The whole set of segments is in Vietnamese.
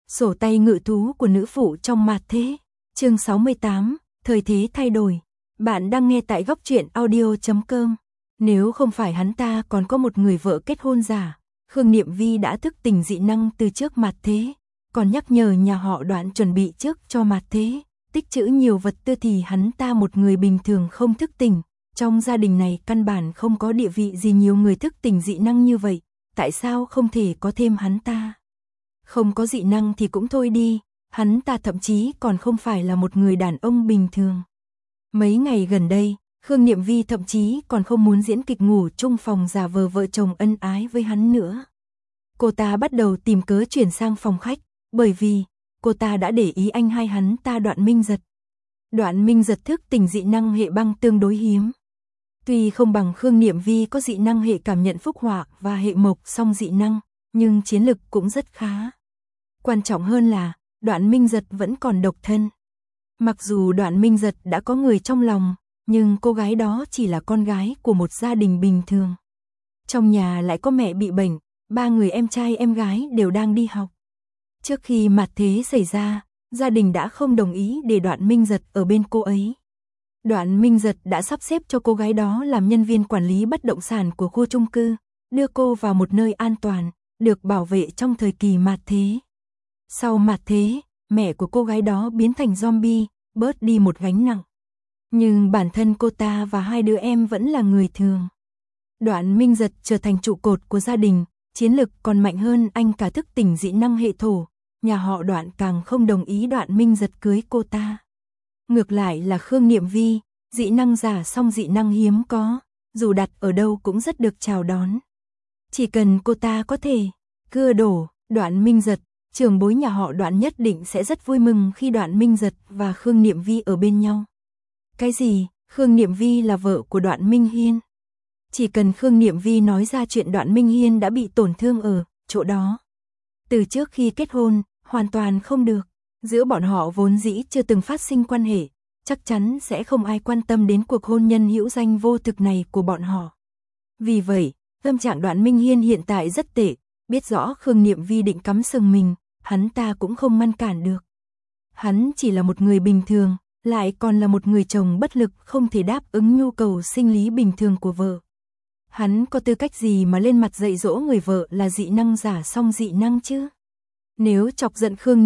Sổ tay ngự thú của nữ phụ trong mạt thế. Chương 68, thời thế thay đổi. Bạn đang nghe tại góc truyện audio.com. Nếu không phải hắn ta còn có một người vợ kết hôn giả, Khương Niệm Vi đã thức tỉnh dị năng từ trước mạt thế, còn nhắc nhở nhà họ Đoạn chuẩn bị trước cho mạt thế, tích trữ nhiều vật tư thì hắn ta một người bình thường không thức tỉnh. Trong gia đình này căn bản không có địa vị gì nhiều người thức tỉnh dị năng như vậy, tại sao không thể có thêm hắn ta? Không có dị năng thì cũng thôi đi, hắn ta thậm chí còn không phải là một người đàn ông bình thường. Mấy ngày gần đây, Khương Niệm Vi thậm chí còn không muốn diễn kịch ngủ chung phòng giả vờ vợ chồng ân ái với hắn nữa. Cô ta bắt đầu tìm cớ chuyển sang phòng khách, bởi vì cô ta đã để ý anh hai hắn ta Đoạn Minh Giật. Đoạn Minh Giật thức tỉnh dị năng hệ băng tương đối hiếm. Tuy không bằng Khương Niệm Vi có dị năng hệ cảm nhận phúc hỏa và hệ mộc song dị năng, nhưng chiến lực cũng rất khá. Quan trọng hơn là, Đoạn Minh Giật vẫn còn độc thân. Mặc dù Đoạn Minh Giật đã có người trong lòng, nhưng cô gái đó chỉ là con gái của một gia đình bình thường. Trong nhà lại có mẹ bị bệnh, 3 người em trai em gái đều đang đi học. Trước khi mạt thế xảy ra, gia đình đã không đồng ý để Đoạn Minh Giật ở bên cô ấy. Đoạn Minh Giật đã sắp xếp cho cô gái đó làm nhân viên quản lý bất động sản của khu chung cư, đưa cô vào một nơi an toàn, được bảo vệ trong thời kỳ mạt thế. Sau mạt thế, mẹ của cô gái đó biến thành zombie, bớt đi một gánh nặng. Nhưng bản thân cô ta và 2 đứa em vẫn là người thường. Đoạn Minh Giật trở thành trụ cột của gia đình, chiến lực còn mạnh hơn anh cả thức tỉnh dị năng hệ thổ. Nhà họ Đoạn càng không đồng ý Đoạn Minh Giật cưới cô ta. Ngược lại là Khương Niệm Vi, dị năng giả song dị năng hiếm có, dù đặt ở đâu cũng rất được chào đón. Chỉ cần cô ta có thể cưa đổ Đoạn Minh Giật, trưởng bối nhà họ Đoạn nhất định sẽ rất vui mừng khi Đoạn Minh Giật và Khương Niệm Vi ở bên nhau. Cái gì? Khương Niệm Vi là vợ của Đoạn Minh Hiên. Chỉ cần Khương Niệm Vi nói ra chuyện Đoạn Minh Hiên đã bị tổn thương ở chỗ đó. Từ trước khi kết hôn, hoàn toàn không được. Giữa bọn họ vốn dĩ chưa từng phát sinh quan hệ, chắc chắn sẽ không ai quan tâm đến cuộc hôn nhân hữu danh vô thực này của bọn họ. Vì vậy, tâm trạng Đoạn Minh Hiên hiện tại rất tệ, biết rõ Khương Niệm Vi định cắm sừng mình, hắn ta cũng không ngăn cản được. Hắn chỉ là một người bình thường, lại còn là một người chồng bất lực không thể đáp ứng nhu cầu sinh lý bình thường của vợ. Hắn có tư cách gì mà lên mặt dạy dỗ người vợ là dị năng giả song dị năng chứ? Nếu chọc giận Khương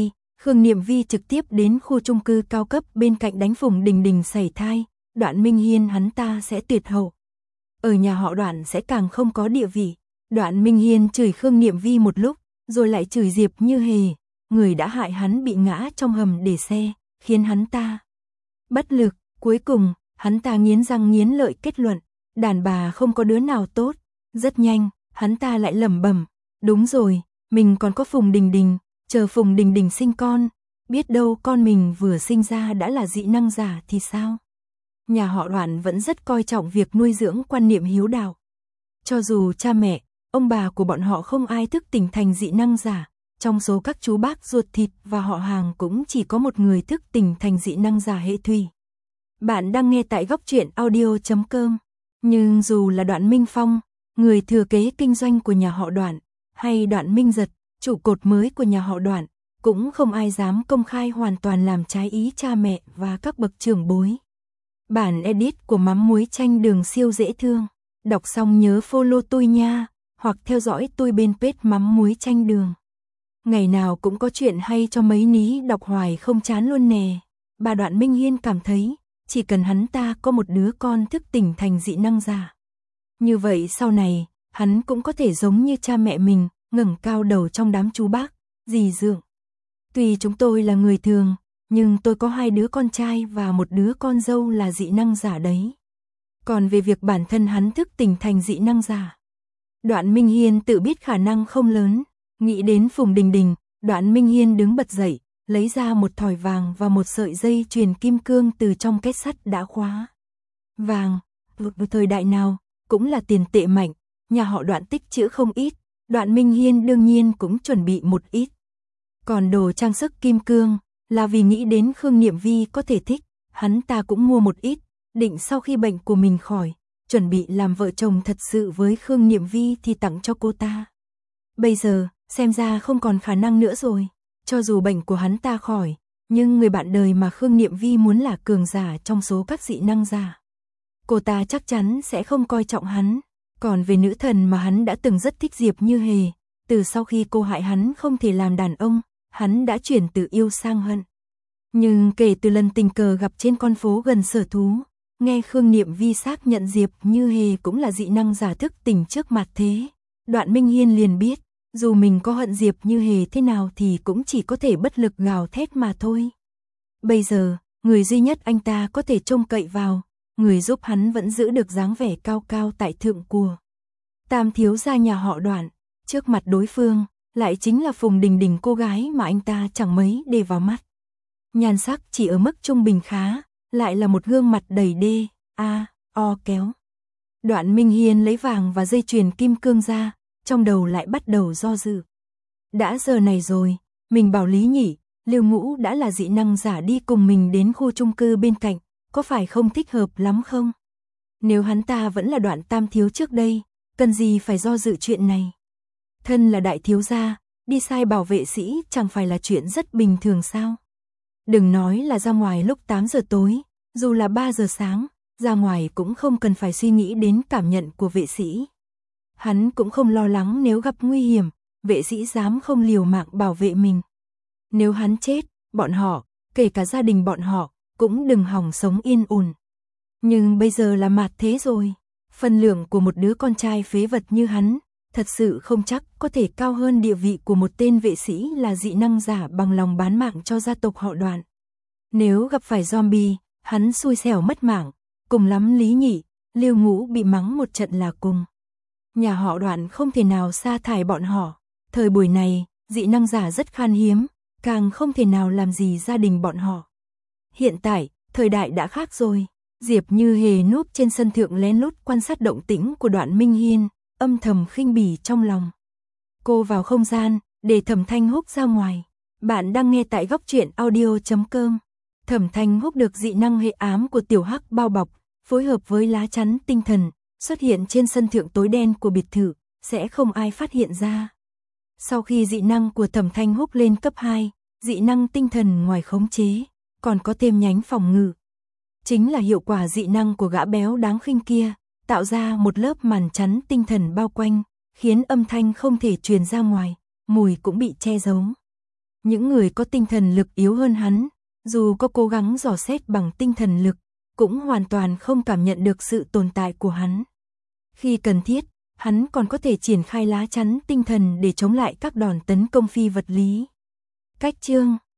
Niệm Vi trực tiếp đến khu chung cư cao cấp bên cạnh đánh Phùng Đình Đình sảy thai, Đoạn Minh Hiên hắn ta sẽ tuyệt hậu. Ở nhà họ Đoạn sẽ càng không có địa vị. Đoạn Minh Hiên chửi Khương Niệm Vi một lúc, rồi lại chửi Diệp Như Hề, người đã hại hắn bị ngã trong hầm để xe, khiến hắn ta bất lực. Cuối cùng, hắn ta nghiến răng nghiến lợi kết luận, đàn bà không có đứa nào tốt. Rất nhanh, hắn ta lại lẩm bẩm, đúng rồi, mình còn có Phùng Đình Đình, chờ Phùng Đình Đình sinh con, biết đâu con mình vừa sinh ra đã là dị năng giả thì sao? Nhà họ Đoạn vẫn rất coi trọng việc nuôi dưỡng quan niệm hiếu đạo. Cho dù cha mẹ, ông bà của bọn họ không ai thức tỉnh thành dị năng giả, trong số các chú bác ruột thịt và họ hàng cũng chỉ có một người thức tỉnh thành dị năng giả hệ thủy. Bạn đang nghe tại góc truyện audio.com. Nhưng dù là Đoạn Minh Phong, người thừa kế kinh doanh của nhà họ Đoạn, hay Đoạn Minh Giật, trụ cột mới của nhà họ Đoạn, cũng không ai dám công khai hoàn toàn làm trái ý cha mẹ và các bậc trưởng bối. Bản edit của Mắm Muối Chanh Đường siêu dễ thương. Đọc xong nhớ follow tôi nha, hoặc theo dõi tôi bên page Mắm Muối Chanh Đường. Ngày nào cũng có chuyện hay cho mấy ní đọc hoài không chán luôn nè. Bà Đoạn Minh Hiên cảm thấy, chỉ cần hắn ta có một đứa con thức tỉnh thành dị năng giả. Như vậy sau này, hắn cũng có thể giống như cha mẹ mình, ngẩng cao đầu trong đám chú bác, dì dượng. Tuy chúng tôi là người thường, nhưng tôi có 2 đứa con trai và một đứa con dâu là dị năng giả đấy. Còn về việc bản thân hắn thức tỉnh thành dị năng giả, Đoạn Minh Hiên tự biết khả năng không lớn. Nghĩ đến Phùng Đình Đình, Đoạn Minh Hiên đứng bật dậy, lấy ra một thỏi vàng và một sợi dây chuyền kim cương từ trong kết sắt đã khóa. Vàng, thời đại nào, cũng là tiền tệ mạnh, nhà họ Đoạn tích trữ không ít, Đoạn Minh Hiên đương nhiên cũng chuẩn bị một ít. Còn đồ trang sức kim cương, là vì nghĩ đến Khương Niệm Vi có thể thích, hắn ta cũng mua một ít, định sau khi bệnh của mình khỏi, chuẩn bị làm vợ chồng thật sự với Khương Niệm Vi thì tặng cho cô ta. Bây giờ, xem ra không còn khả năng nữa rồi. Cho dù bệnh của hắn ta khỏi, nhưng người bạn đời mà Khương Niệm Vi muốn là cường giả trong số các dị năng giả. Cô ta chắc chắn sẽ không coi trọng hắn. Còn về nữ thần mà hắn đã từng rất thích Diệp Như Hề, từ sau khi cô hại hắn không thể làm đàn ông, hắn đã chuyển từ yêu sang hận. Nhưng kể từ lần tình cờ gặp trên con phố gần sở thú, nghe Khương Niệm Vi xác nhận Diệp Như Hề cũng là dị năng giả thức tỉnh trước mặt thế, Đoạn Minh Hiên liền biết, dù mình có hận Diệp Như Hề thế nào thì cũng chỉ có thể bất lực gào thét mà thôi. Bây giờ, người duy nhất anh ta có thể trông cậy vào, người giúp hắn vẫn giữ được dáng vẻ cao cao tại thượng của Tam thiếu gia nhà họ Đoạn, trước mặt đối phương, lại chính là Phùng Đình Đình, cô gái mà anh ta chẳng mấy để vào mắt. Nhan sắc chỉ ở mức trung bình khá, lại là một gương mặt đầy đê, o kéo. Đoạn Minh Hiên lấy vàng và dây chuyền kim cương ra, trong đầu lại bắt đầu do dự. Đã giờ này rồi, mình bảo Lý Nhị, Lưu Ngũ đã là dị năng giả đi cùng mình đến khu chung cư bên cạnh, có phải không thích hợp lắm không? Nếu hắn ta vẫn là Đoạn tam thiếu trước đây, cần gì phải do dự chuyện này? Thân là đại thiếu gia, đi sai bảo vệ sĩ chẳng phải là chuyện rất bình thường sao? Đừng nói là ra ngoài lúc 8 giờ tối, dù là 3 giờ sáng, ra ngoài cũng không cần phải suy nghĩ đến cảm nhận của vệ sĩ. Hắn cũng không lo lắng nếu gặp nguy hiểm, vệ sĩ dám không liều mạng bảo vệ mình. Nếu hắn chết, bọn họ, kể cả gia đình bọn họ, cũng đừng hòng sống yên ổn. Nhưng bây giờ là mạt thế rồi, phân lượng của một đứa con trai phế vật như hắn, thật sự không chắc có thể cao hơn địa vị của một tên vệ sĩ là dị năng giả bằng lòng bán mạng cho gia tộc họ Đoạn. Nếu gặp phải zombie, hắn xui xẻo mất mạng, cùng lắm Lý Nhị, Lưu Ngũ bị mắng một trận là cùng. Nhà họ Đoạn không thể nào sa thải bọn họ, thời buổi này, dị năng giả rất khan hiếm, càng không thể nào làm gì gia đình bọn họ. Hiện tại, thời đại đã khác rồi, Diệp Như Hề núp trên sân thượng lén lút quan sát động tĩnh của Đoạn Minh Hiên, âm thầm khinh bỉ trong lòng. Cô vào không gian, để Thẩm Thanh Húc ra ngoài. Bạn đang nghe tại góc truyện audio.com. Thẩm Thanh Húc được dị năng hệ ám của tiểu hắc bao bọc, phối hợp với lá chắn tinh thần, xuất hiện trên sân thượng tối đen của biệt thự, sẽ không ai phát hiện ra. Sau khi dị năng của Thẩm Thanh Húc lên cấp 2, dị năng tinh thần ngoài khống chế, còn có thêm nhánh phòng ngự. Chính là hiệu quả dị năng của gã béo đáng khinh kia, tạo ra một lớp màn chắn tinh thần bao quanh, khiến âm thanh không thể truyền ra ngoài, mùi cũng bị che giấu. Những người có tinh thần lực yếu hơn hắn, dù có cố gắng dò xét bằng tinh thần lực, cũng hoàn toàn không cảm nhận được sự tồn tại của hắn. Khi cần thiết, hắn còn có thể triển khai lá chắn tinh thần để chống lại các đòn tấn công phi vật lý. Cách chương